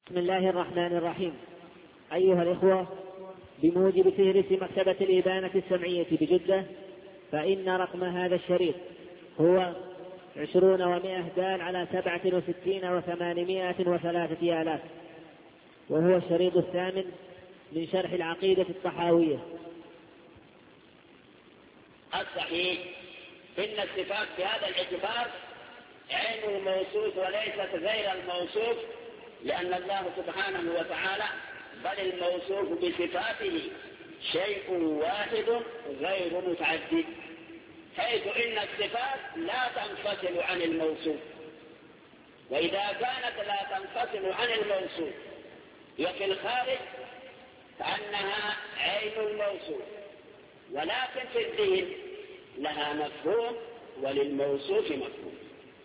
بسم الله الرحمن الرحيم. أيها الإخوة، بموجب فهرس مكتبة الإبانة السمعية بجدة، فإن رقم هذا الشريط هو 20 دال على 67 و803 آلاف، وهو الشريط الثامن من شرح العقيدة الطحاوية. الصحيح إن الصفات بهذا الاعتبار عين الموصوف وليست غير الموصوف، لأن الله سبحانه وتعالى بل الموصوف بصفاته شيء واحد غير متعدد، حيث إن الصفات لا تنفصل عن الموصوف، وإذا كانت لا تنفصل عن الموصوف وفي الخارج فأنها عين الموصوف، ولكن في الذهن لها مفهوم وللموصوف مفهوم.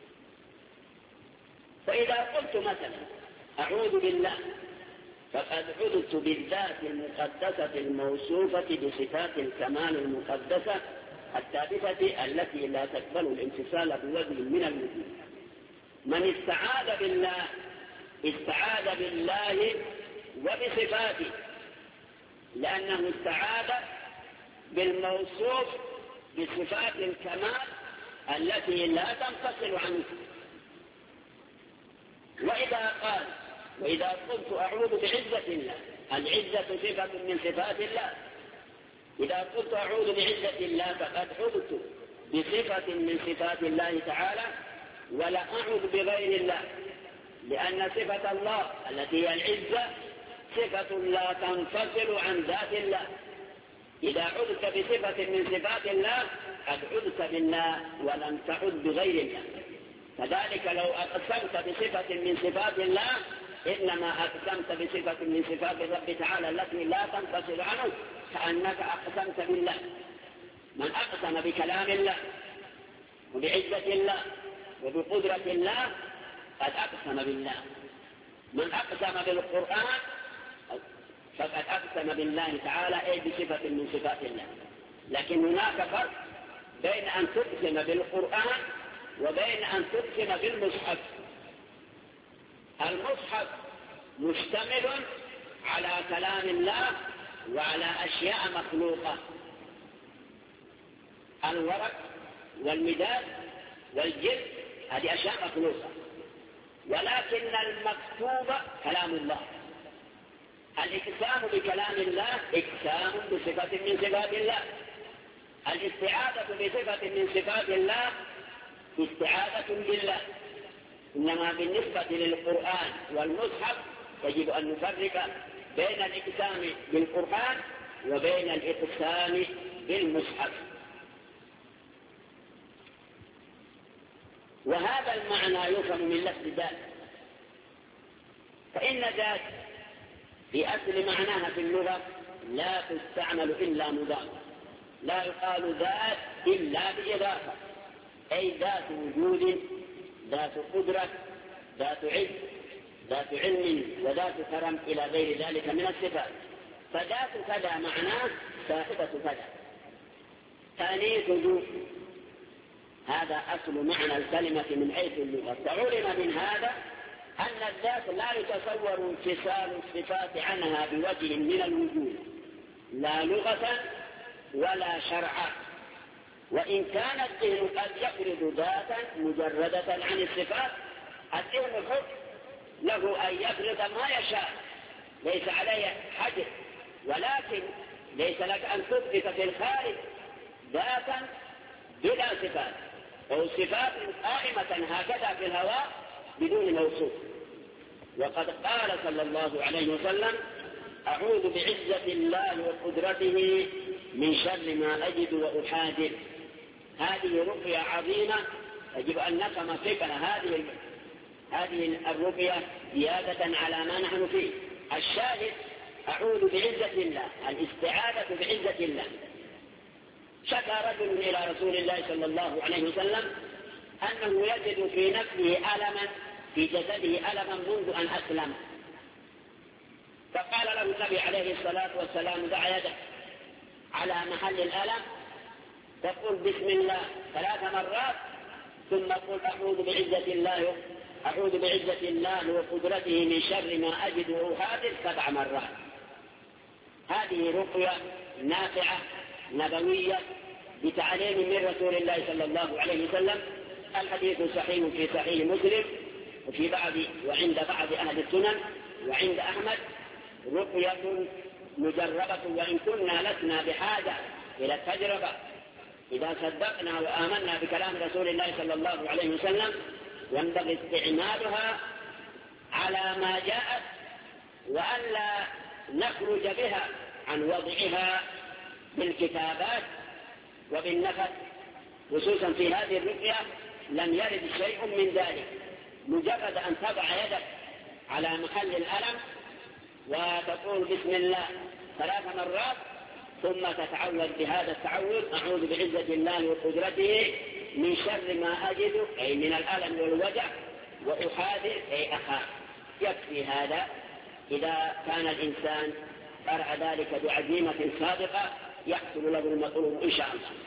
فإذا قلت مثلا أعوذ بالله فقد عذت بالذات المقدسة الموصوفة بصفات الكمال المقدسة الثابتة التي لا تقبل الانفصال بوجه من الوجود. من استعاذ بالله استعاذ بالله وبصفاته، لأنه استعاذ بالموصوف بصفات الكمال التي لا تنفصل عنه. وإذا قلت أعوذ بعزة الله، العزة صفة من صفات الله، إذا قلت أعوذ بعزة الله فقد عذت بصفة من صفات الله تعالى، ولا أعوذ بغير الله، لأن صفة الله التي هي العزة صفة لا تنفصل عن ذات الله. إذا عذت بصفة من صفات الله قد عذت بالله ولم تعذ بغير الله. فذلك لو أقسمت بصفة من صفات الله إنما أقسمت بصفة من صفات الرب تعالى التي لا تنفصل عنه، كأنك أقسمت بالله. من أقسم بكلام الله وبعزة الله وبقدرة الله قد أقسم بالله. من أقسم بالقرآن فقد أقسم بالله تعالى أي بصفة من صفات الله. لكن هناك فرق بين أن تقسم بالقرآن وبين أن تقسم بالمصحف. المصحف مشتمل على كلام الله وعلى أشياء مخلوقة، الورق والمداد والجلد، هذه أشياء مخلوقة، ولكن المكتوب كلام الله. الإقسام بكلام الله إقسام بصفة من صفات الله. الاستعاذة بصفة من صفات الله استعاذة بالله. إنما بالنسبة للقرآن والمصحف يجب أن نفرق بين الإقسام بالقرآن وبين الإقسام بالمصحف. وهذا المعنى يفهم من لفظ ذات، فإن ذات في أصل معناها في اللغة لا تستعمل إلا مضافة، لا يقال ذات إلا بإضافة، أي ذات وجود، ذات قدرة، ذات عز، ذات علم، وذات كرم إلى غير ذلك من الصفات. فذات كذا معناه صاحبة كذا، تانيث ذو، هذا أصل معنى الكلمة من حيث اللغة. فعلم من هذا أن الذات لا يتصور انفصال الصفات عنها بوجه من الوجود، لا لغة ولا شرعا. وإن كان الذهن قد يفرض ذاتا مجردة عن الصفات، الذهن حر له أن يفرض ما يشاء، ليس عليه حجر، ولكن ليس لك أن تثبت في الخارج ذاتا بلا صفات أو صفات قائمة هكذا في الهواء بدون موصوف. وقد قال صلى الله عليه وسلم: أعوذ بعزة الله وقدرته من شر ما أجد وأحاذر. هذه رقية عظيمة يجب أن نفهم فكرة هذه الرقية زيادة على ما نحن فيه. الشاهد أعوذ بعزة الله، الاستعاذة بعزة الله. شكى رجل إلى رسول الله صلى الله عليه وسلم أنه يجد في نفسه ألما في جسده ألما منذ أن أسلم، فقال له النبي عليه الصلاة والسلام: ضع يدك على محل الألم، تقول بسم الله 3 مرات، ثم قل أعوذ بعزة الله أعوذ بعزة الله وقدرته من شر ما أجد وأحاذر 7 مرات. هذه رقية نافعة نبوية بتعليم من رسول الله صلى الله عليه وسلم. الحديث صحيح في صحيح مسلم وعند بعض أهل السنن وعند أحمد. رقية مجربة، وإن كنا لسنا بحاجة إلى التجربة إذا صدقنا وآمنا بكلام رسول الله صلى الله عليه وسلم، ينبغي استعمالها على ما جاءت وألا نخرج بها عن وضعها بالكتابات وبالنفس، خصوصا في هذه الرقية لم يرد شيء من ذلك. مجرد أن تضع يدك على محل الألم وتقول بسم الله 3 مرات ثم تتعوذ بهذا التعوذ: أعوذ بعزة الله وقدرته من شر ما أجد، أي من الألم والوجع، وأحاذر أي أخاف. يكفي هذا إذا كان الإنسان قرأ ذلك بعزيمة صادقة يحصل له المطلوب إن شاء الله.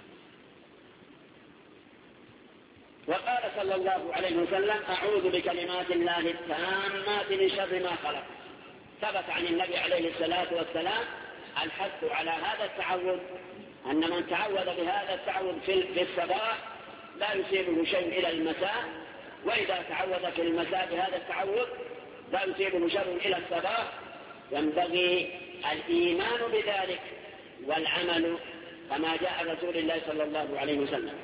وقال صلى الله عليه وسلم: أعوذ بكلمات الله التامات من شر ما خلق. ثبت عن النبي عليه الصلاة والسلام الحث على هذا التعوذ، أن من تعوذ بهذا التعوذ في الصباح لا يصيبه شيء إلى المساء، وإذا تعوذ في المساء بهذا التعوذ لا يصيبه شر إلى الصباح. ينبغي الإيمان بذلك والعمل كما جاء رسول الله صلى الله عليه وسلم.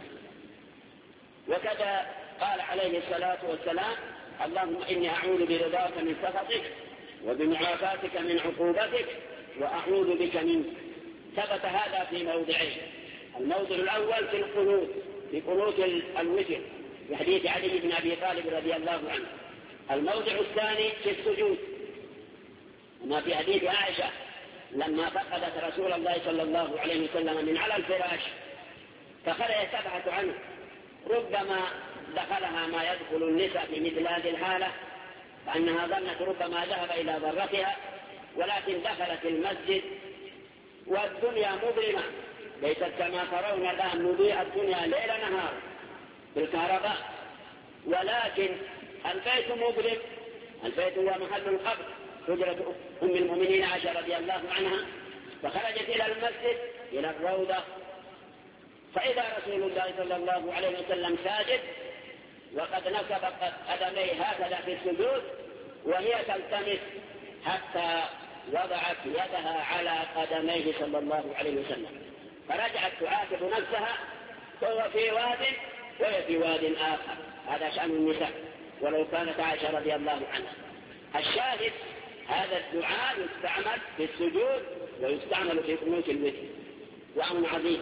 وكذا قال عليه الصلاة والسلام: اللهم إني أعوذ برضاك من سخطك وبمعافاتك من عقوبتك وأعوذ بك منك. ثبت هذا في موضعين: الموضع الأول في القنوت، في قنوت الوتر في حديث علي بن أبي طالب رضي الله عنه. الموضع الثاني في السجود، وما في حديث عائشة لما فقدت رسول الله صلى الله عليه وسلم من على الفراش فخرجت تبحث عنه، ربما دخلها ما يدخل النساء في مثل هذه الحالة، فأنها ظنت ربما ذهب إلى ضرتها، ولكن دخلت المسجد والدنيا مظلمة، ليست كما ترون الآن مضيء الدنيا ليل نهار بالكهرباء، ولكن البيت مظلم. البيت هو محل القبر، حجرة أم المؤمنين عائشة رضي الله عنها، فخرجت إلى المسجد إلى الروضة، فإذا رسول الله صلى الله عليه وسلم ساجد وقد نصب قدميه هكذا في السجود، وهي تلتمس حتى وضعت يدها على قدميه صلى الله عليه وسلم، فرجعت تعاتب نفسها، وهو في واد وهي في واد آخر. هذا شأن النساء ولو كانت عائشة رضي الله عنها. الشاهد هذا الدعاء يستعمل في السجود ويستعمل في قنوت الوتر، وأمر عظيم.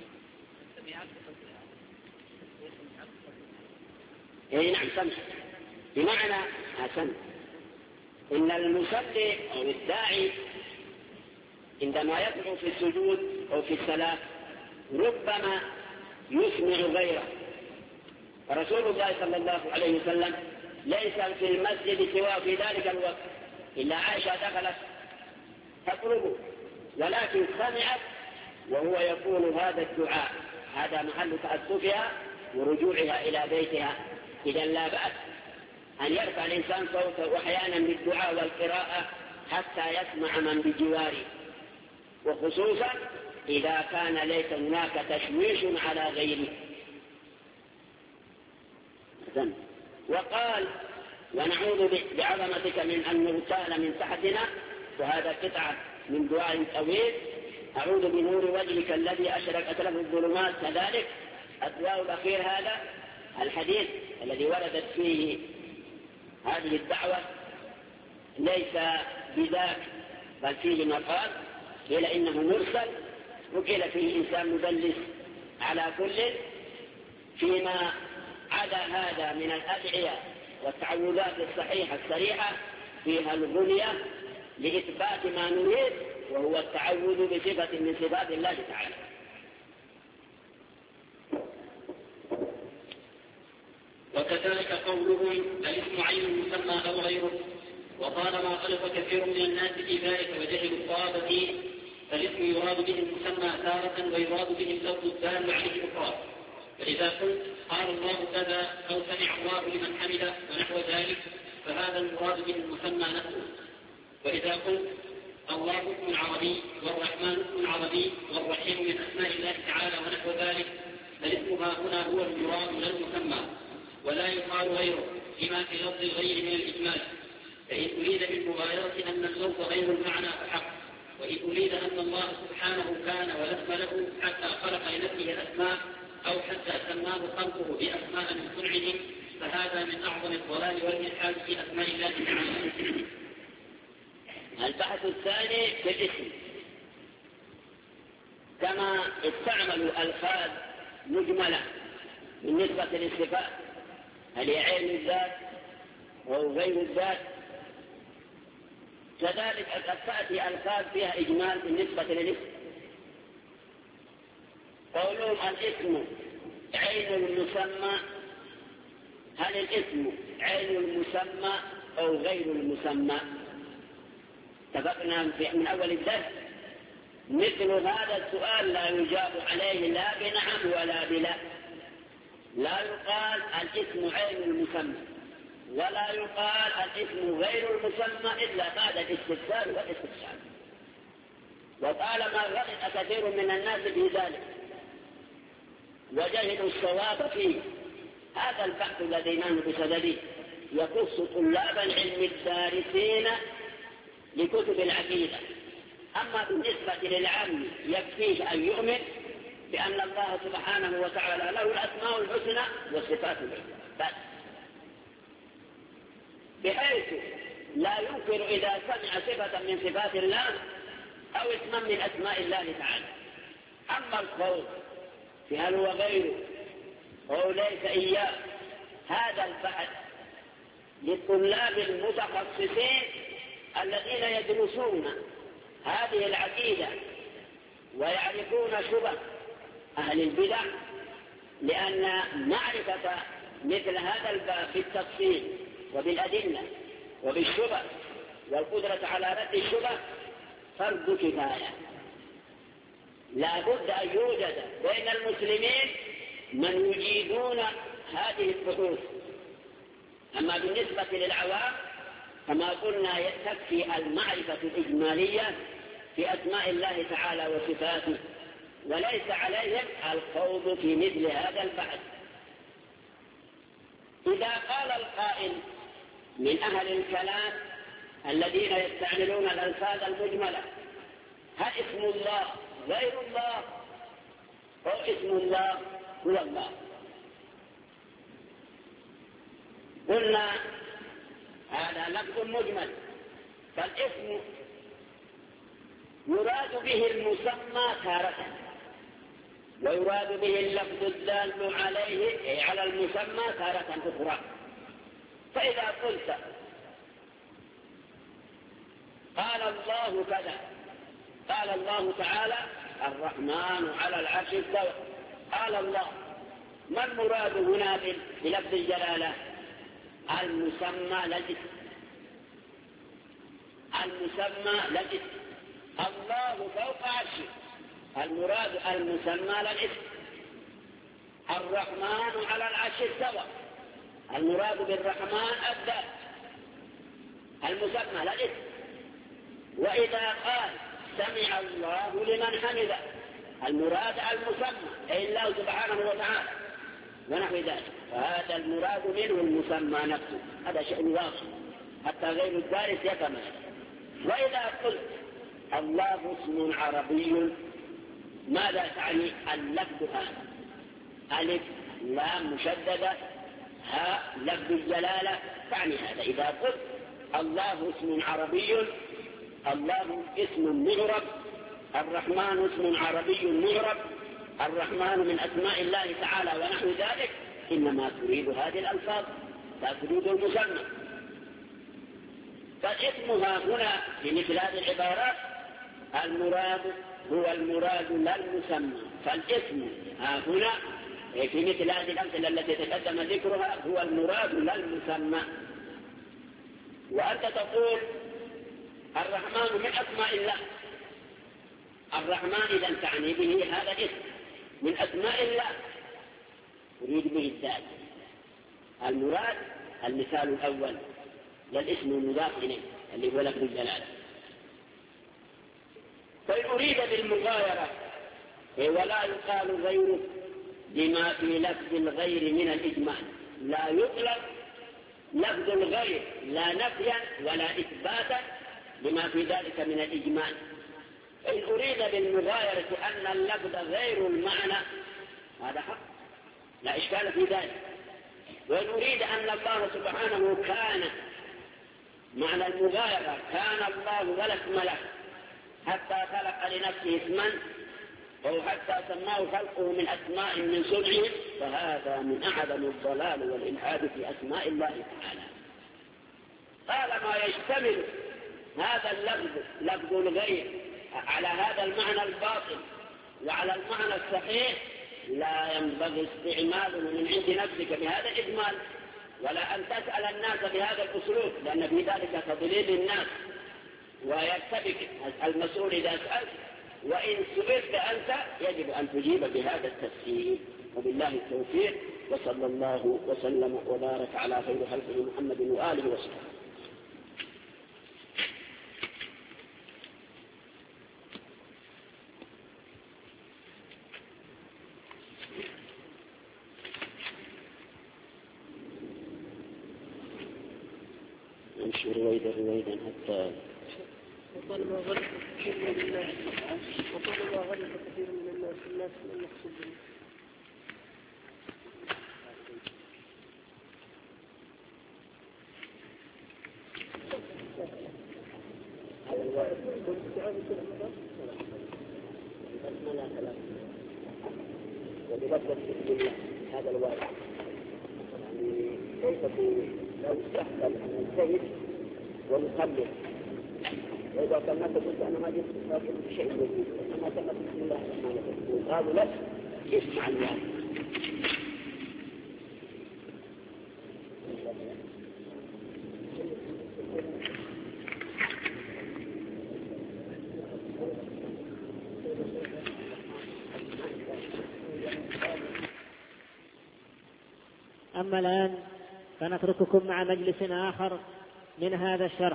نعم، سمع بمعنى سمع. إن المصلي أو الداعي عندما يدعو في السجود أو في الصلاة ربما يسمع غيره. رسول الله صلى الله عليه وسلم ليس في المسجد سوى في ذلك الوقت إلا عائشة دخلت تطلبه، ولكن سمعت وهو يقول هذا الدعاء. هذا محل تأسفها ورجوعها إلى بيتها. إذا لا بأس أن يرفع الإنسان صوته أحيانا بالدعاء والقراءة حتى يسمع من بجواره، وخصوصا إذا كان ليس هناك تشويش على غيره. وقال: ونعوذ بعظمتك من أن نغتال من تحتنا. وهذا قطعة من دعاء طويل: أعوذ بنور وجهك الذي أشرقت له الظلمات. كذلك الدعاء الأخير هذا الحديث الذي وردت فيه هذه الدعوة ليس بذاك، بل فيه مقال، قيل إنه مرسل، وقيل فيه إنسان مدلس. على كل فيما عدا هذا من الأدعية والتعوذات الصحيحة الصريحة فيها الغنية لإثبات ما نريد، وهو التعوذ بصفة من صفات الله تعالى. وكذلك قولهم الاسم عين مسمى أو غيره. وطالما غلط كثير من الناس في ذلك وجهلوا الصواب فيه، فالاسم يراد به المسمى تارة ويراد به اللفظ الدال عليه أخرى. فإذا قلت قال الله كذا أو سمع الله لمن حمده ونحو ذلك فهذا المراد به المسمى نفسه. وإذا قلت الله اسم عربي والرحمن اسم عربي والرحيم من أسماء الله تعالى ونحو ذلك فالاسم ها هنا هو المراد لا المسمى، ولا يقال غيره فيما في لفظ الغير من الإجمال. فإن أريد بالمغايرة أن اللفظ غير المعنى فحق، وإن أريد أن الله سبحانه كان ولا اسم له حتى خلق لنفسه الأسماء أو حتى سماه خلقه بأسماء من صنعهم فهذا من أعظم الضلال والإلحاد في أسماء الله تعالى. البحث الثاني في الاسم، كما استعملوا ألفاظ مجملة بالنسبة للصفات، هل هي عين الذات أو غير الذات، كذلك قد تأتي ألفاظ فيها إجمال بالنسبة للاسم. قولهم الاسم عين المسمى، هل الاسم عين المسمى أو غير المسمى؟ اتفقنا من أول الدرس مثل هذا السؤال لا يجاب عليه لا بنعم ولا بلا. لا يقال الاسم عين المسمى ولا يقال الاسم غير المسمى إلا بعد الاستفسار والاستفسار. وطالما غلط كثير من الناس في ذلك وجهلوا الصواب فيه، هذا البحث الذي نحن بصدده يخص طلاب العلم الدارسين لكتب العقيدة. أما بالنسبة للعام يكفيه أن يؤمن بأن الله سبحانه وتعالى له الأسماء الحسنى والصفات العلى، بس، بحيث لا ينكر إذا سمع صفة من صفات الله أو اسما من أسماء الله تعالى. أما القول في هل هو غيره أو ليس إياه، هذا البحث للطلاب المتخصصين الذين يدرسون هذه العقيدة ويعرفون شبه أهل البدع، لأن معرفة مثل هذا الباب بالتفصيل وبالأدلة وبالشبه والقدرة على رد الشبه فرض كفاية. لا بد أن يوجد بين المسلمين من يجيدون هذه البحوث. أما بالنسبة للعوام كما قلنا تكفي المعرفة الإجمالية في أسماء الله تعالى وصفاته، وليس عليهم الخوض في مثل هذا البحث. إذا قال القائل من أهل الكلام الذين يستعملون الألفاظ المجملة هل اسم الله غير الله أو اسم الله هو الله؟ قلنا هذا لفظ مجمل، فالاسم يراد به المسمى تارة ويراد به اللفظ الدال عليه أي على المسمى تارة أخرى. فإذا قلت قال الله كذا، قال الله تعالى الرحمن على العرش استوى، قال الله، ما المراد هنا بلفظ الجلالة؟ المسمى للاسم، المسمى للاسم. الله فوق عرشه، المراد المسمى للاسم. الرحمن على العرش استوى، المراد بالرحمن الذات، المسمى للاسم. وإذا قال سمع الله لمن حمده، المراد المسمى أي الله سبحانه وتعالى ونحو ذلك، وهذا المراد منه المسمى نفسه. هذا شيء واضح حتى غير الدارس يفهم. وإذا قلت الله اسم عربي، ماذا تعني اللفظ هذا؟ ألف لام مشددة ها لفظ الجلالة تعني هذا. إذا قلت الله اسم عربي، الله اسم مغرب، الرحمن اسم عربي مغرب، الرحمن من أسماء الله تعالى ونحو ذلك، إنما تريد هذه الألفاظ لا تريد المسمى. فاسمها هنا في مثل هذه العبارات المراد هو المراد لا المسمى. فالاسم هنا في مثل هذه الأمثلة التي تقدم ذكرها هو المراد لا المسمى. وأنت تقول الرحمن من أسماء الله، الرحمن إذا تعني به هذا الاسم من أسماء الله، يريد به الذات. المراد المثال الأول للاسم المضاف إليه اللي هو لفظ الجلالة. فإن أريد بالمغايرة ولا يقال غيره لما في لفظ الغير من الإجمال، لا يطلق لفظ الغير لا نفيا ولا إثباتا لما في ذلك من الإجمال. فإن أريد بالمغايرة أن اللفظ غير المعنى هذا حق لا إشكال في ذلك. وإن أريد أن الله سبحانه كان معنى المغايرة كان الله ولا اسم له حتى خلق لنفسه اسما أو حتى سماه خلقه من أسماء من صنعه، فهذا من أعظم الضلال والإلحاد في أسماء الله تعالى. طالما يشتمل هذا اللفظ لفظ الغير على هذا المعنى الباطل وعلى المعنى الصحيح، لا ينبغي استعماله من عند نفسك بهذا الإجمال، ولا أن تسأل الناس بهذا الأسلوب، لأن في ذلك تضليل الناس ويرتبك المسؤول إذا سألت. وإن سئلت أنت يجب أن تجيب بهذا التفسير. وبالله التوفيق، وصلى الله وسلم وبارك على خير خلقه محمد وآله وصحبه. نمشي رويدا حتى وطالما غلط كثير من الناس من المقصود به. وبلفظ الله هذا الواجب، يعني كيف لو يحصل أن الزيت ونخلص، وإذا كما قلت أنا ما جئت بشيء جديد، أنا كما بسم الله الرحمن الرحيم قالوا لك اسمع الواجب. أما الآن فنترككم مع مجلس آخر من هذا الشرح.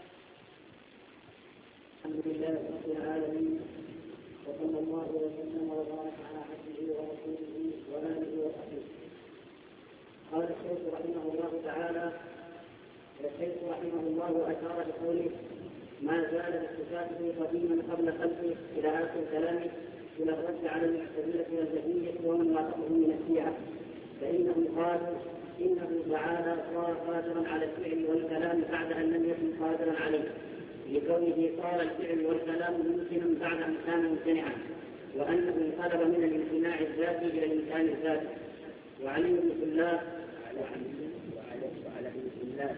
الحمد لله رب العالمين، وصلى الله وسلم وبارك على عبده ورسوله وآله وصحبه. قال الشيخ رحمه الله تعالى: الشيخ رحمه الله أشار بقوله: ما زال باتصافه قديما قبل خلقه إلى آخر كلامه، إلى الرد على المعتزلة والجهمية ومن وافقهم من الشيعة، فإنهم قالوا إنه تعالى صار قادرا على الفعل والكلام بعد أن لم يكن قادرا عليه، لكونه صار الفعل والكلام ممكنا بعد أن كان ممتنعا، وأنه انقلب من الامتناع الذاتي إلى الإمكان الذاتي. وعليه بالله وعلى عبد الله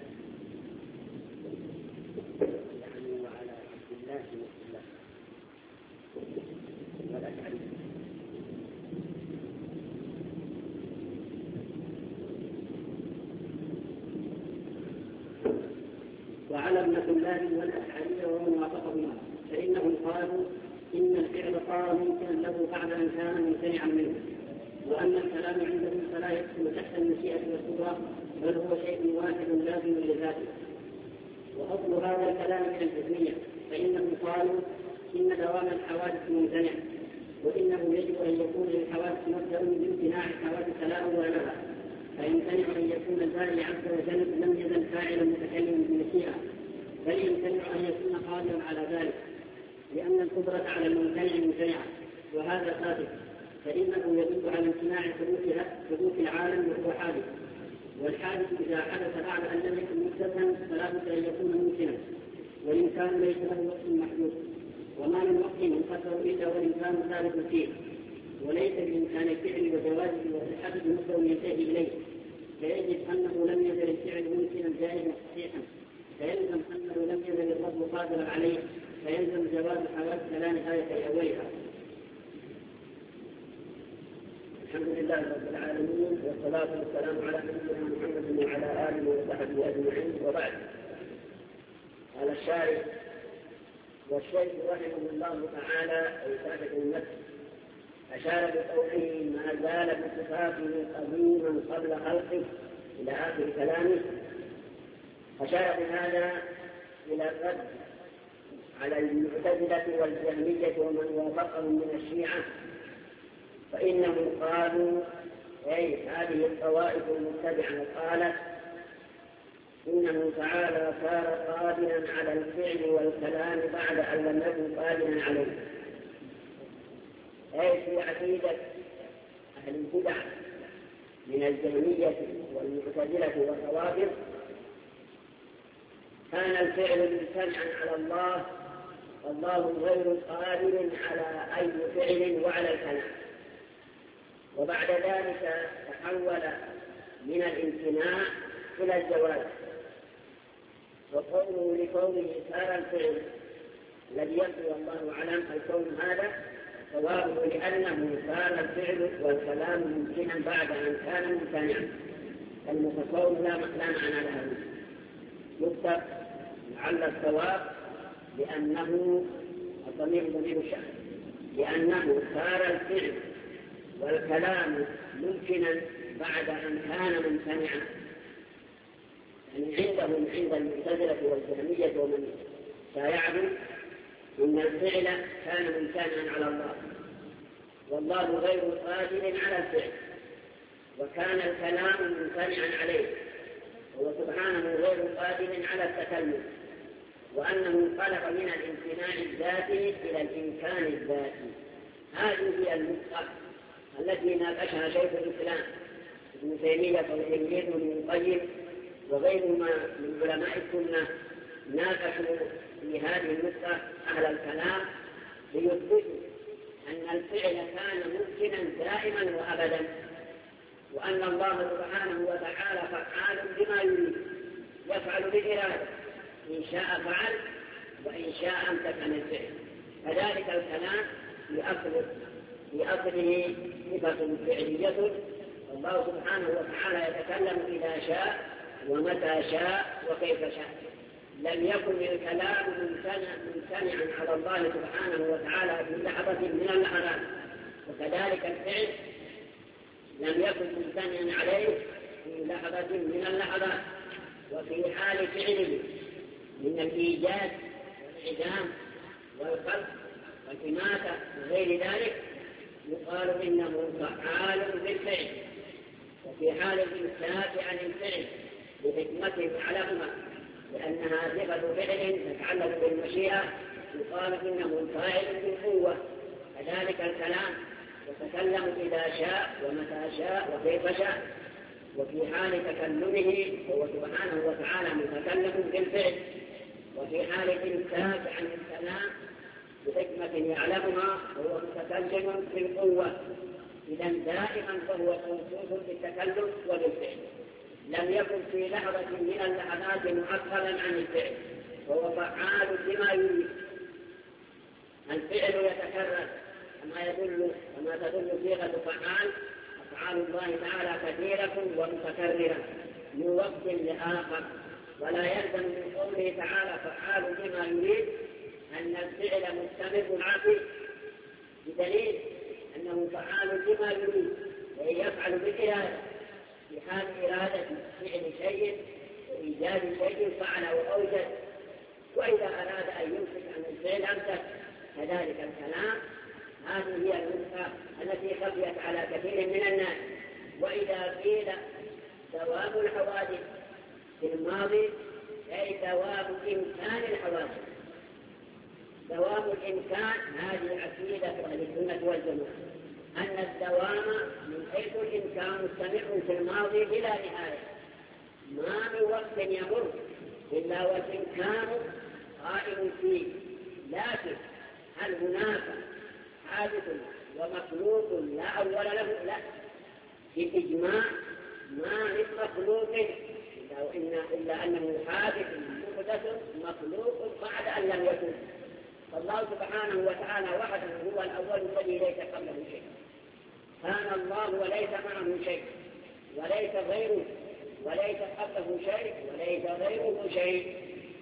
يعني وعلى عبد الله والأشعري. وعلى ابنة الله والأشعرية ومن وافقهما، فإنهم قالوا إن الفعل صار ممكنا له بعد أن كان ممتنعا منه، وأن الكلام عندهم فلا يدخل تحت المشيئة والقدرة، بل هو شيء واحد لازم لذاته. وأصل هذا الكلام من الجهمية، فإنهم قالوا إن دوام الحوادث ممتنع، وإنه يجب أن يكون للحوادث مبدأ بامتناع الحوادث لا أول لها، فيمتنع أن يكون الباري عز وجل لم يزل فاعلا متكلما بمشيئة، بل يمتنع أن يكون قادرا على ذلك، لأن القدرة على الممتنع ممتنعة، وهذا ثابت، فإنه يدل على امتناع حدوث العالم وهو حادث، والحادث إذا حدث بعد أن لم يكن محدثا فلا بد أن يكون ممكنا، والإمكان ليس له وقت محدود، وما من وقت ينقدر إلا والإمكان ثابت فيه، وليس بإمكان الفعل وجوازه وصحته مصدر ينتهي إليه، فيجب أنه لم يزل الفعل ممكنا جائزا صحيحا، فيلزم أنه لم يزل الرب قادرا عليه، فيلزم جواز الحوادث لا نهاية لأولها. الحمد لله رب العالمين، والصلاة والسلام على نبينا محمد وعلى آله وصحبه أجمعين، وبعد. قال الشارع: والشيخ رحمه الله تعالى أي صاحب النفس أشار بقوله ما زال بصفاته قديما قبل خلقه إلى آخر كلامه. أشار بهذا إلى الرد على المعتزلة والجهمية ومن وافقهم من الشيعة، فإنهم قالوا أي هذه الطوائف المتبعة قالت إنه تعالى صار قادرا على الفعل والكلام بعد أن لم يكن قادرا عليه. أي في عقيدة أهل البدع من الجهمية والمعتزلة والروافض كان الفعل ممتنعا على الله والله غير قادر على أي فعل وعلى الكلام، وبعد ذلك تحول من الامتناع إلى الجواز. وقوله لقوله صار الفعل الذي يبدو والله أعلم الكون هذا جوابه لأنه صار الفعل والكلام ممكنا بعد أن كان ممتنعا، المتصور لا معنى له يكتب لعل الصواب لأنه الضمير ضمير الشأن، لأنه صار الفعل والكلام ممكنا بعد أن كان ممتنعا. يعني عندهم عند المعتزلة والجهمية ومن سيعلم إن الفعل كان ممتنعا على الله والله غير قادر على الفعل، وكان الكلام ممتنعا عليه وهو سبحانه غير قادر على التكلم، وأنه انقلب من الامتناع الذاتي إلى الإمكان الذاتي. هذه هي النقطة التي ناقشها شيخ الإسلام ابن تيمية وابن القيم وغيرهما من علماء السنة، ناقشوا في هذه النقطة أهل الكلام ليثبتوا أن الفعل كان ممكنا دائما وأبدا، وأن الله سبحانه وتعالى فعال بما يريد يفعل بإرادة، إن شاء فعل وإن شاء امتكن الفعل. كذلك الكلام في أصله صفة فعلية، الله سبحانه وتعالى يتكلم إذا شاء ومتى شاء وكيف شاء. لم يكن الكلام ممتنعا على الله سبحانه وتعالى في لحظة من اللحظات، وكذلك الفعل لم يكن ممتنعا عليه في لحظة من اللحظات. وفي حال فعله من الإيجاد والإعدام والخلق والإماتة وغير ذلك يقال إنه فعال بالفعل. وفي حال الإمساك عن الفعل بحكمته تعلمها لأنها صفة فعل تتعلق بالمشيئة يقال إنه فاعل بالقوة. كذلك الكلام يتكلم إذا شاء ومتى شاء وكيف شاء. وفي حال تكلمه هو سبحانه وتعالى متكلم بالفعل، وفي حال الإمساك عن الكلام بحكمة يعلمها هو متكلم بالقوة. إذا دائما فهو موصوف بالتكلم وبالفعل، لم يكن في لحظة من اللحظات معطلا عن الفعل، وهو فعال بما يريد. الفعل يتكرر كما تدل صيغة فعال. أفعال الله تعالى كثيرة ومتكررة من وقت لآخر، ولا يلزم من قوله تعالى فعال بما يريد أن الفعل مستمر عاقل، بدليل أنه فعال بما يريد أي يفعل بإرادة. في حال إرادة فعل شيء وإيجاد شيء فعل وأوجد، وإذا أراد أن يمسك عن الفعل أمسك. كذلك الكلام هذه هي النقطة التي خفيت على كثير من الناس. وإذا قيل دوام الحوادث في الماضي أي دوام إمكان الحوادث. دوام الإمكان هذه عقيدة أهل السنة والجماعة، أن الدوام من حيث الإمكان مستمر في الماضي بلا نهاية، ما من وقت يمر إلا والإمكان قائم فيه. لكن هل هناك حادث ومخلوق لا أول له؟ لا، بإجماع ما من مخلوق إلا أنه حادث محدث مخلوق بعد أن لم يكن. فالله سبحانه وتعالى وحده هو الأول الذي ليس قبله شيء، كان الله وليس معه شيء وليس غيره، وليس قبله شيء وليس غيره شيء.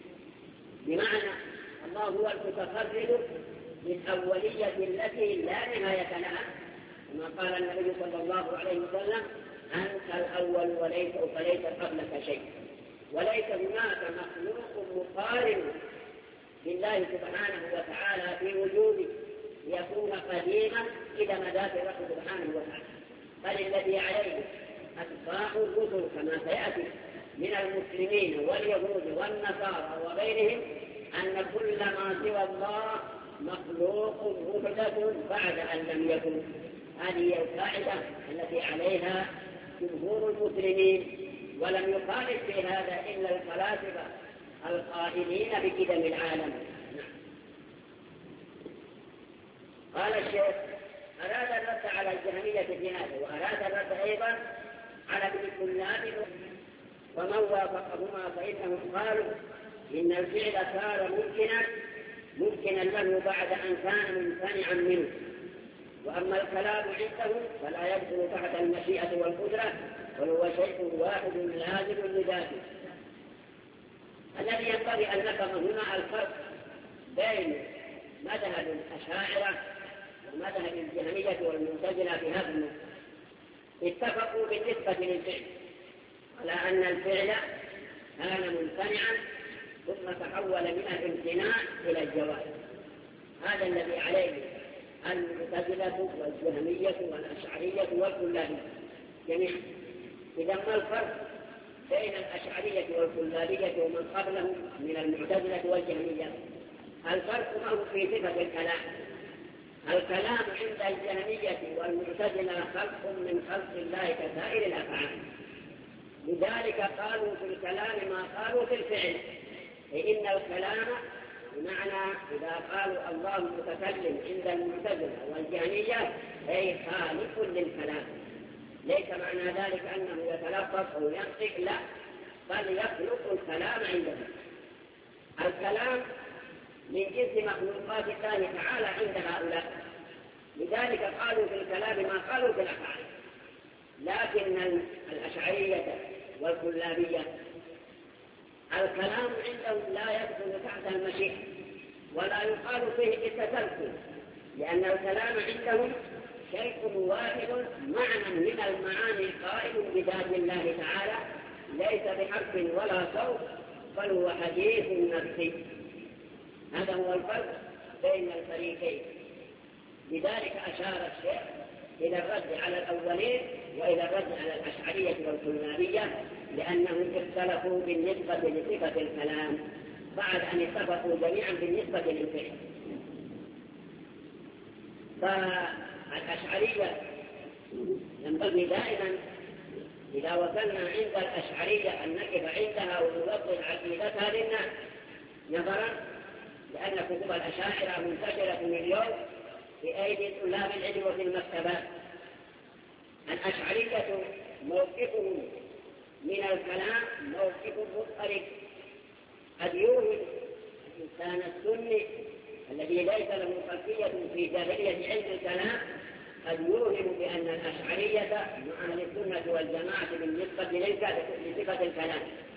بمعنى الله هو المتفرد بالأولية التي لا نهاية لها كما قال النبي صلى الله عليه وسلم: أنت الأول وليس قبلك شيء. وليس هناك مخلوق مقارن بالله سبحانه وتعالى في وجوده ليكون قديما إلى مدات الرب سبحانه وتعالى، بل الذي عليه أتباع الرسل كما سيأتي من المسلمين واليهود والنصارى وغيرهم أن كل ما سوى الله مخلوق محدث بعد أن لم يكن. هذه هي القاعدة التي عليها جمهور المسلمين، ولم يخالف في هذا إلا الفلاسفة القائلين بقدم العالم. قال الشيخ: أراد الرد على الجهمية في هذا، وأراد الرد أيضا على ابن كلاب ومن وافقهما، فإنهم قالوا إن الفعل صار ممكنا له بعد أن كان ممتنعا منه، وأما الكلام عنده فلا يدخل تحت المشيئة والقدرة، بل هو شيء واحد لازم لذاته. الذي ينبغي أن نفهم هنا الفرق بين مذهب الأشاعرة ومذهب الجهمية والمعتزلة في هذا النص. اتفقوا بالنسبة للفعل على أن الفعل كان ممتنعا ثم تحول من الامتناع إلى الجواز. هذا الذي عليه المعتزلة والجهمية والأشعرية والكلابية جميعا. إذا ما الفرق بين الأشعرية والكلابية ومن قبلهم من المعتزلة والجهمية؟ الفرق ما هو في صفة الكلام. الكلام عند الجهمية والمعتزلة خلق من خلق الله كسائر الأفعال، لذلك قالوا في الكلام ما قالوا في الفعل. إن الكلام بمعنى إذا قالوا الله متكلم عند المعتزلة والجهمية أي خالق للكلام، ليس معنى ذلك أنه يتلفظ أو ينطق، لا، بل يخلق الكلام عندهم. الكلام من جنس مخلوقات الله تعالى عند هؤلاء، لذلك قالوا في الكلام ما قالوا في الأفعال. لكن الأشعرية والكلابية الكلام عندهم لا يدخل تحت المشيئة ولا يقال فيه التسلسل، لأن الكلام عندهم شيء واحد معنى من المعاني قائم بذات الله تعالى، ليس بحرف ولا صوت، بل هو حديث نفسي. هذا هو الفرق بين الفريقين. لذلك أشار الشيخ إلى الرد على الأولين وإلى الرد على الأشعرية والكلابية، لأنهم اختلفوا بالنسبة لصفة الكلام بعد أن اتفقوا جميعا بالنسبة للفعل. فالأشعرية ينبغي دائما إذا وصلنا عند الأشعرية أن نقف عندها ونوضح عقيدتها للناس، نظرا لأن كتب الأشاعرة منتشرة اليوم في أيدي طلاب العلم وفي المكتبات. الأشعرية موقفهم من الكلام موقف مضطرب، قد يوهم الإنسان السني الذي ليس له خلفية في جاهلية علم الكلام، قد يوهم بأن الأشعرية مع أهل السنة والجماعة بالنسبة لصفة الكلام.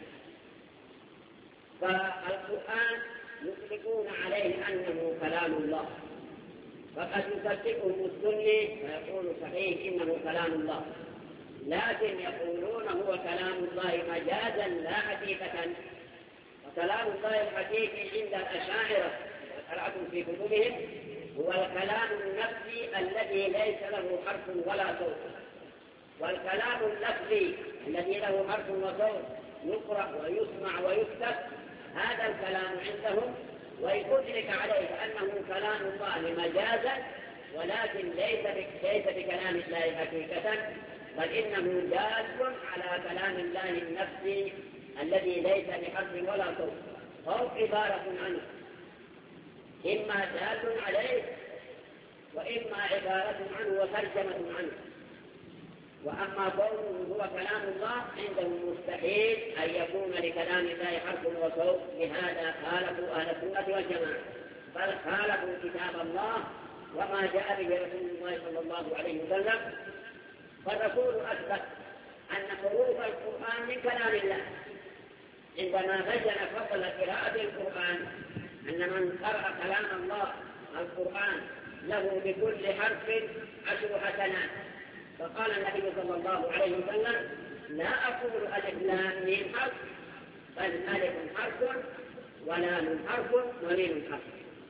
فالقرآن يطلقون عليه أنه كلام الله، فقد يصدقه السني فيقول صحيح إنه كلام الله، لكن يقولون هو كلام الله مجازا لا حقيقة. وكلام الله الحقيقي عند الأشاعرة قرأتم في كتبهم هو الكلام النفسي الذي ليس له حرف ولا صوت، والكلام اللفظي الذي له حرف وصوت يقرأ ويسمع ويكتب، هذا الكلام عندهم، ويدرك عليه أنه كلام الله مجازا، ولكن ليس بكلام الله حقيقة، بل إنه دال على كلام الله النفسي الذي ليس بحرف ولا صوت، أو عبارة عنه، إما دال عليه وإما عبارة عنه وترجمة عنه. وأما قوله هو كلام الله عندهم مستحيل أن يكون لكلام الله حرف وصوت، لهذا خالفوا أهل السنة والجماعة، بل خالفوا كتاب الله وما جاء به رسول الله صلى الله عليه وسلم. فالرسول أثبت أن حروف القرآن من كلام الله عندما بين فضل قراءة القرآن، أن من قرأ كلام الله القرآن له بكل حرف 10 حسنات. فقال النبي صلى الله عليه وسلم: لا أقول ألف لام ميم حرف، بل ألف حرف ولام حرف وميم حرف.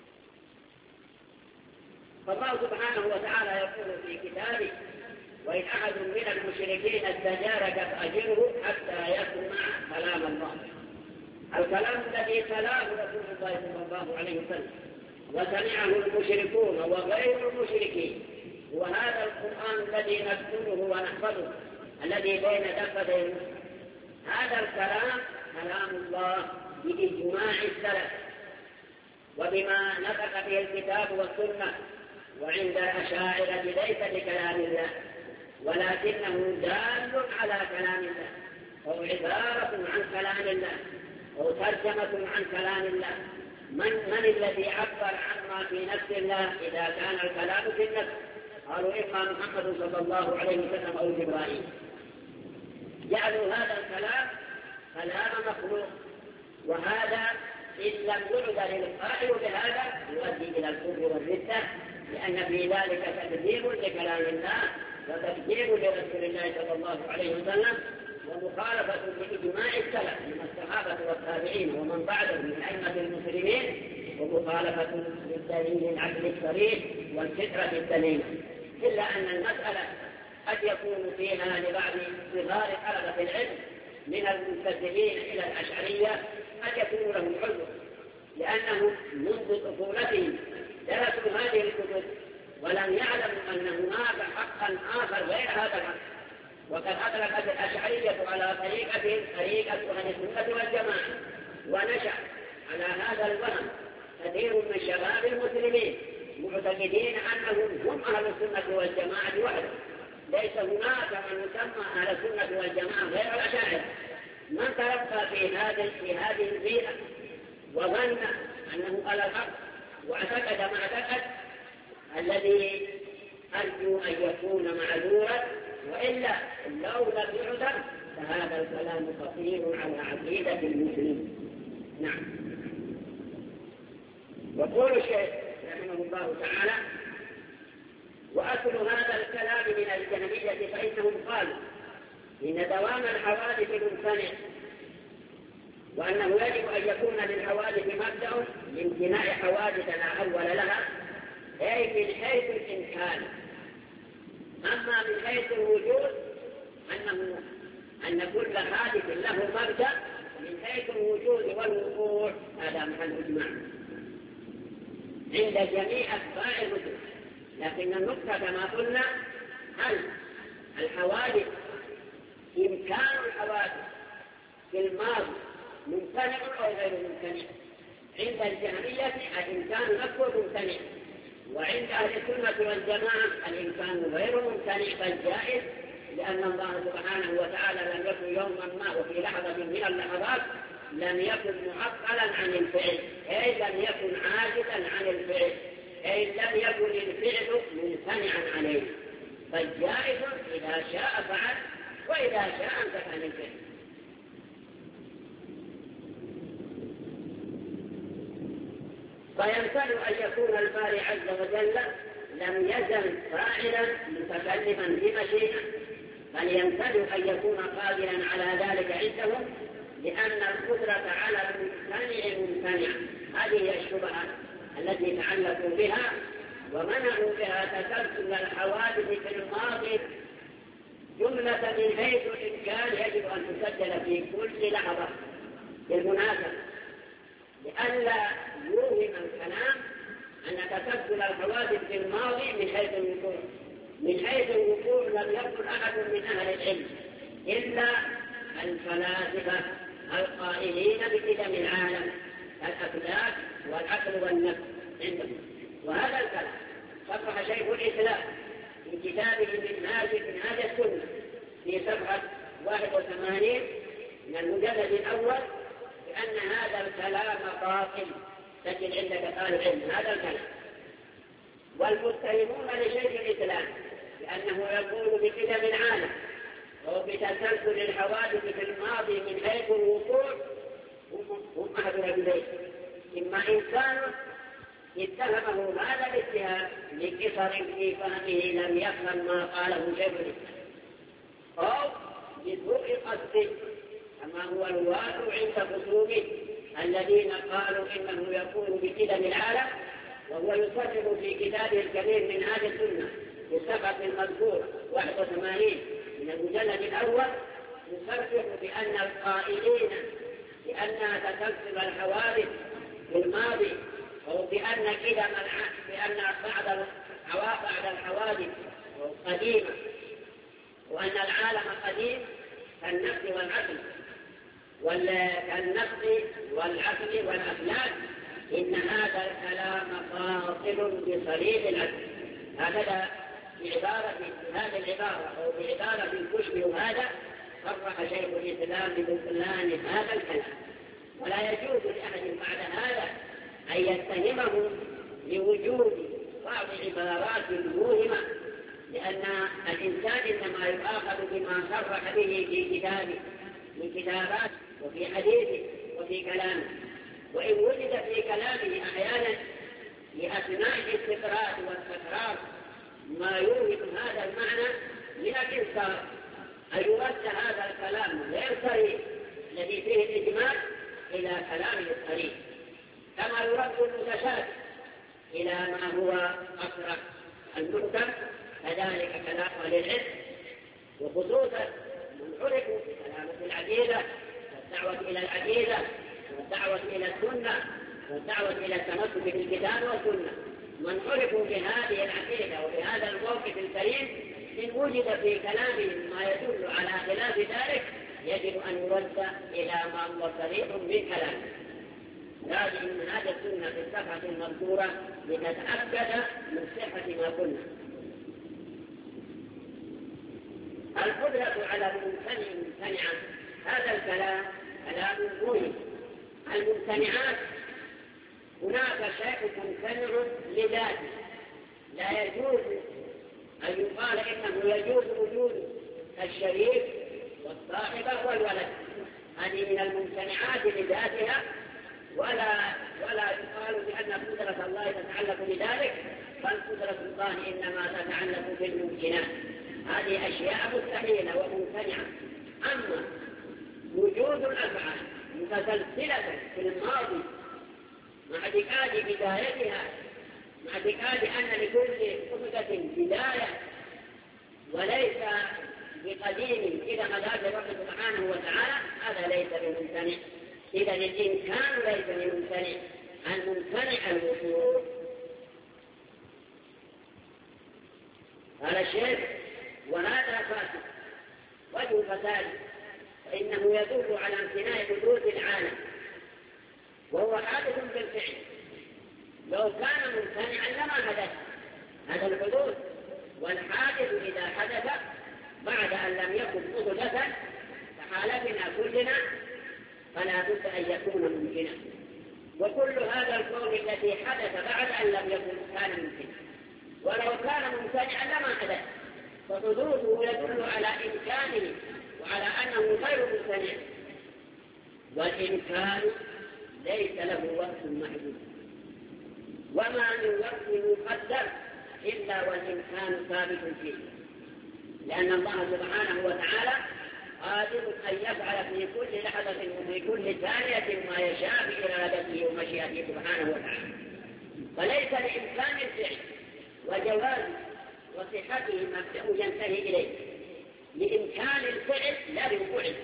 فالله سبحانه وتعالى يقول في كتابه: وإن أحد من المشركين استجارك فأجره حتى يسمع كلام الله. الكلام الذي تلاه رسول الله صلى الله عليه وسلم وسمعه المشركون وغير المشركين، وهذا القرآن الذي نتلوه ونحفظه الذي بين دفتين. هذا الكلام كلام الله بإجماع السلف وبما نطق به الكتاب والسنة. وعند الأشاعرة ليس بكلام الله، ولكنه دال على كلام الله، أو عبارة عن كلام الله، أو ترجمة عن كلام الله. من الذي عبر عما في نفس الله إذا كان الكلام في النفس؟ قالوا: إما محمد صلى الله عليه وسلم أو جبرائيل. جعلوا هذا الكلام كلام مخلوق، وهذا إن لم يعد للقائل بهذا يؤدي إلى الكفر والردة، لأن في ذلك تكذيب لكلام الله وتكذيب لرسول الله صلى الله عليه وسلم، ومخالفة لإجماع السلف من الصحابة والتابعين ومن بعدهم من أئمة المسلمين، ومخالفة للدليل العقلي الصريح والفطرة السليمة. إلا أن المسألة قد يكون فيها لبعض صغار طلبة العلم من المنتسبين إلى الأشعرية قد يكون لهم عذر، لأنهم منذ طفولتهم درسوا هذه الكتب ولم يعلموا أن هناك حقا آخر غير هذا الحق. وقد أطلقت الأشعرية على طريقة أهل السنة والجماعة، ونشأ على هذا الوهم كثير من شباب المسلمين معتقدين أنهم هم أهل السنة والجماعة وحده. ليس هناك من يسمى أهل السنة والجماعة غير الأشاعرة. من تربى في هذه البيئة وظن أنه على الحق واعتقد ما اعتقد، الذي أرجو أن يكون معذورا، وإلا لو لم يعذر فهذا الكلام خطير على عقيدة المسلمين. نعم. يقول الشيخ رحمه الله تعالى: وأصل هذا الكلام من الجهمية فإنهم قالوا إن دوام الحوادث ممتنع، وأنه يجب أن يكون للحوادث مبدأ لامتناع حوادث لا أول لها، أي من حيث الإمكان. أما من حيث الوجود أن كل حادث له مبدأ من حيث الوجود والوقوع، هذا محل إجماع عند جميع أتباع الرسل. لكن النقطة كما قلنا: هل الحوادث إمكان الحوادث في الماضي ممتنع أو غير ممتنع؟ عند الجهمية الإمكان نفسه ممتنع، وعند أهل السنة والجماعة الإمكان غير ممتنع بل جائز، لأن الله سبحانه وتعالى لم يكن يوما ما وفي لحظة من اللحظات لم يكن معطلا عن الفعل، أي لم يكن عاجزا عن الفعل، أي لم يكن الفعل ممتنعا عليه، فالجائز إذا شاء فعل وإذا شاء امتثل عن الفعل. فيمتنع أن يكون الباري عز وجل لم يزل فاعلا متكلفا بمشيئة، بل يمتنع أن يكون قادرا على ذلك عنده، لأن القدرة على الممتنع ممتنع. هذه هي الشبهة التي تعلقوا بها ومنعوا بها تسلسل الحوادث في الماضي جملة من حيث الإمكان يجب أن تسجل في كل لحظة. بالمناسبة لئلا يوهم الكلام أن تسلسل الحوادث في الماضي من حيث الوقوع. من حيث الوقوع لم يكن أحد من أهل العلم إلا الفلاسفة القائلين بقدم العالم، الأفلاك والعقل والنفس عندهم. وهذا الكلام صرح شيخ الإسلام في كتابه منهاج السنة في صفحة 81 من المجلد الأول بأن هذا الكلام باطل. تجد عندك قال العلم هذا الكلام. والمتهمون لشيخ الإسلام لأنه يقول بقدم العالم وبتسلسل الحوادث في الماضي من حيث الوقوع هم أحد رجلين: إما إنسان اتهمه هذا الاتهام لكثر في فهمه لم يفهم ما قاله شيخ الإسلام أو لسوء قصده كما هو الواقع عند خصومه الذين قالوا إنه يكون بقدم العالم، وهو يصرح في كتابه الكبير من هذه السنة في الصفحة المذكورة 81 من المجلد الأول، يصرح بأن القائلين بأنها تكسب الحوادث في الماضي أو بأن بعد الحوادث قديمة وأن العالم قديم كالنفس والعقل والعقل والأفلاك، إن هذا الكلام باطل بصريح العقل. هكذا هذه العبارة أو بعبارة تشبه هذا صرح شيخ الإسلام ببطلان هذا الكلام. ولا يجوز لأحد بعد هذا أن يتهمه لوجود بعض عبارات موهمة، لأن الإنسان إنما يؤاخذ بما صرح به في كتابه من كتابات وفي حديثه وفي كلامه. وإن وجد في كلامه أحيانا لأثناء الاستقراء والتكرار ما يوهم هذا المعنى من الإنصاف أن يرد هذا الكلام غير صريح الذي فيه الإجمال إلى كلامه الصريح، كما يرد المتشابه إلى ما هو أصرح المحكم. كذلك كلام أهل العلم، وخصوصا من عرفوا بسلامة العقيدة والدعوة إلى العقيدة والدعوة إلى السنة والدعوة إلى التمسك بالكتاب والسنة، من عرفوا بهذه العقيدة وبهذا الموقف الكريم إن وجد في كلامهم ما يدل على خلاف ذلك يجب أن يرد إلى ما هو صريح من كلامه. لازم من هذا السنة في الصفحة المذكورة لنتأكد من صحة ما قلنا. القدرة على الممتنعة، هذا الكلام كلام مهم. الممتنعات هناك شيء ممتنع لذاته لا يجوز أن يقال إنه يجوز وجود الشريك والصاحبة والولد، هذه من الممتنعات لذاتها، ولا يقال بأن قدرة الله تتعلق بذلك، بل قدرة الله إنما تتعلق بالممكنات. هذه أشياء مستحيلة وممتنعة. أما وجود الأفعال متسلسلة في الماضي مع اعتقاد بدايتها، مع اعتقاد أن لكل قصة بداية وليس بقديم إلى مدار الرب سبحانه وتعالى، هذا ليس بممتنع. إذا الإمكان ليس بممتنع، الممتنع الوصول. هذا الشيء وهذا فاسد. وجه الفساد فإنه يدل على امتناع حدوث العالم، وهو حادث بالفعل. لو كان ممتنعا لما حدث هذا الحدوث، والحادث إذا حدث بعد أن لم يكن محدثا كحالتنا كلنا فلا بد أن يكون ممكنا. وكل هذا الكون الذي حدث بعد أن لم يكن كان ممكنا، ولو كان ممتنعا لما حدث، فحدوثه يدل على إمكانه وعلى أنه غير ممتنع. والإمكان ليس له وقت محدود، وما من وقت مقدر إلا والإمكان ثابت فيه، لأن الله سبحانه وتعالى قادر أن يفعل في كل لحظة وفي كل ثانية ما يشاء بإرادته ومشيئته سبحانه وتعالى. فليس لإمكان الفعل وجواز وصحته مبدأ ينتهي إليه، لإمكان الفعل لا لوقوعه.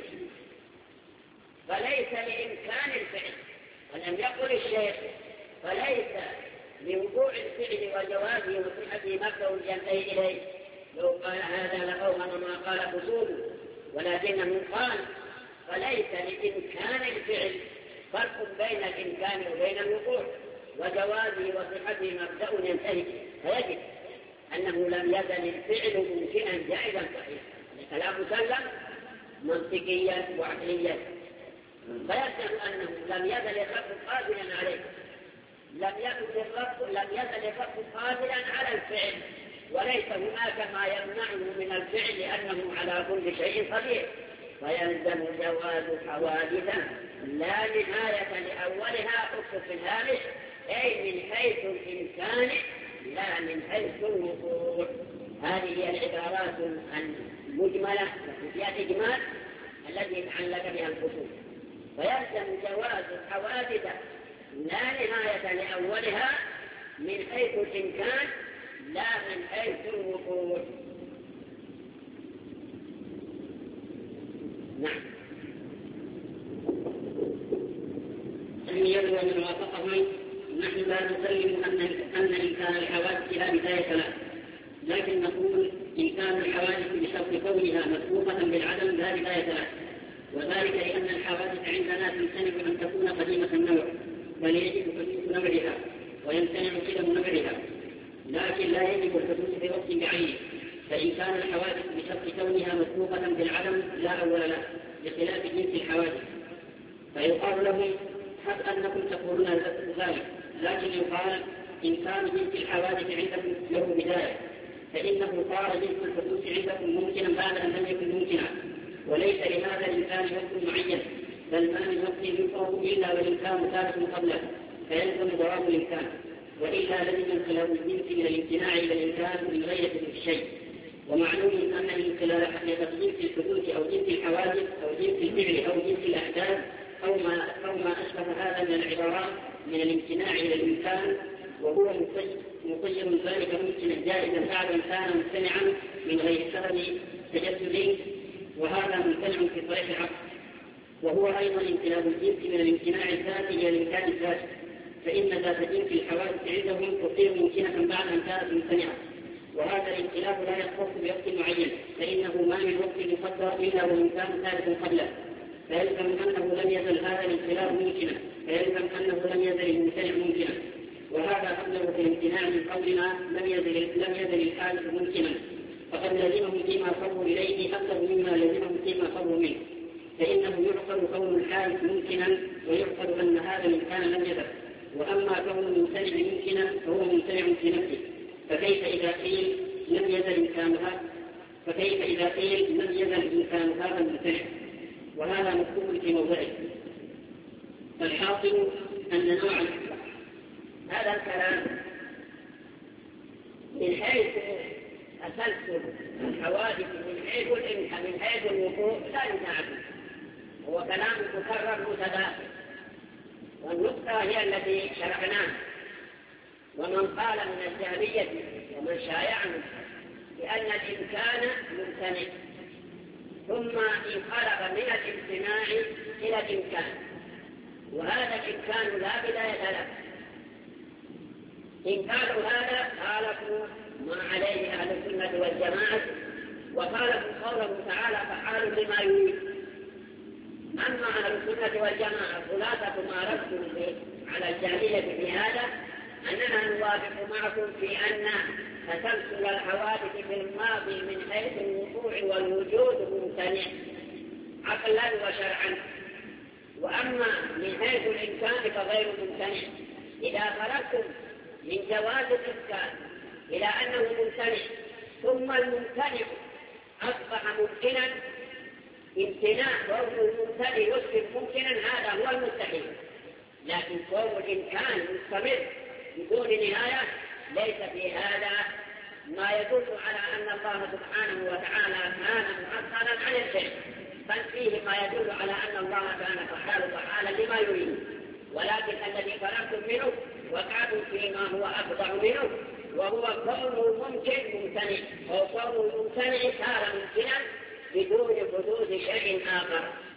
فليس لإمكان الفعل، ولم يقل الشيخ فليس لوقوع الفعل وجوازه وصحته مبدأ ينتهي إليه. لو قال هذا لأوهم ما قال خصومه، ولكنه قال فليس لإمكان الفعل فرق بين الإمكان وبين الوقوع، وجوازه وصحته مبدأ ينتهي. فيجب أنه لم يزل الفعل ممكنا جائزا صحيحا، كلام مسلم منطقيا وعقليا. فيجب أنه لم يزل الرب قادرا عليه، لم يزل الرب قادرا على الفعل، وليس هناك ما يمنعه من الفعل لأنه على كل شيء قدير. فيلزم جواز حوادث لا نهاية لأولها، اكتب في الهامش أي من حيث الإمكان لا من حيث الوقوع. هذه هي العبارات المجملة فيها إجمال التي تعلق بها الخصوص. ويلزم جواز الحوادث لا نهاية لأولها من حيث الإمكان لا من حيث الوقوع. نعم. أن يروى من وافقهم نحن لا نسلم أن إمكان الحوادث لا بداية له، لكن نقول إمكان الحوادث بشرط كونها مسبوقة بالعدم لا بداية له، وذلك لأن الحوادث عندنا تمتنع أن تكون قديمة النوع، بل يجب حدوث نوعها ويمتنع قدم نوعها، لكن لا يجب الحدوث في وقت بعينه. فإن كان الحوادث بشرط كونها مسبوقة بالعدم لا أول له، بخلاف جنس الحوادث، فيقال لهم حتى أنكم تقولون ذلك، لكن يقال إن كان جنس الحوادث عندكم له بداية فإنه صار جنس الحدوث عندكم ممكنا بعد أن لم يكن ممكنا، وليس لهذا الإمكان وقت معين، بل ما من وقت يفرض إلا والإمكان ثابت قبله فيلزم دوام الإمكان، وإلا لزم انقلاب الجنس إلى الامتناع إلى الإمكان من غير الشيء. ومعلوم أن من خلال حقيقة جنس الحدوث أو جنس الحوادث أو جنس الفعل أو جنس الأحداث أو ما أشبه هذا من العبارات من الامتناع إلى الإمكان، وهو مصير ذلك ممكن جائزا بعد أن كان ممتنعا من غير سبب تجسد، وهذا ممتنع في صريح العقل. وهو أيضا انقلاب الجنس من الامتناع الذاتي إلى الإمكان الذاتي، فإن ذات جنس الحوادث عندهم تصير ممكنة بعد أن كانت ممتنعة، وهذا الانقلاب لا يختص بوقت معين، فإنه ما من وقت يقدر إلا والإمكان ثابت قبله، فيلزم أنه لم يزل هذا الانقلاب ممكنا، فيلزم أنه لم يزل الممتنع ممكنا. وهذا قبله في الامتناع من قولنا لم يزل الحادث ممكنا، فقد لزمهم فيما صبوا إليه أكثر مما لزمهم فيما صبوا منه، فإنه يعقل كون الحادث ممكنا ويعقل أن هذا الإمكان لم يزل. وأما كون الممتنع ممكنا فهو ممتنع في نفسه، فكيف إذا قيل لم يزل إمكان هذا الممتنع، وهذا مكتوب في موضعه. فالحاصل أن نوع هذا الكلام من حيث تسلسل الحوادث من حيث الوقوع لا ينازع، هو كلام مكرر متداخل، والنقطة هي التي شرحناها. ومن قال من الجهمية ومن شايعهم بأن الإمكان ممتنع ثم انقلب من الامتناع إلى الإمكان، وهذا الإمكان لا بداية له، إن قالوا هذا خالفوا ما عليه أهل السنة والجماعة، وخالفوا قوله تعالى فعال لما يريد. أما أهل السنة والجماعة خلاصة ما ردوا على الجاهلية في هذا أننا نوافق معكم في أن تسلسل الحوادث في الماضي من حيث الوقوع والوجود ممتنع عقلا وشرعا، وأما من حيث الإمكان فغير ممتنع. إذا خرجتم من جواز الإمكان إلى أنه ممتنع ثم الممتنع أصبح ممكنا، امتناع كون الممتنع يصبح ممكنا هذا هو المستحيل، لكن كون الإمكان مستمر بدون نهاية ليس في هذا ما يدل على أن الله سبحانه وتعالى كان معطلا عن الشيء، بل فيه ما يدل على أن الله كان فعالا لما يريد، ولكن الذي فرغتم منه وقعتم فيما هو أفضع منه، وهو كونه ممكن ممتنع، أو كونه الممتنع صار ممكنا بدون حدوث شيء آخر.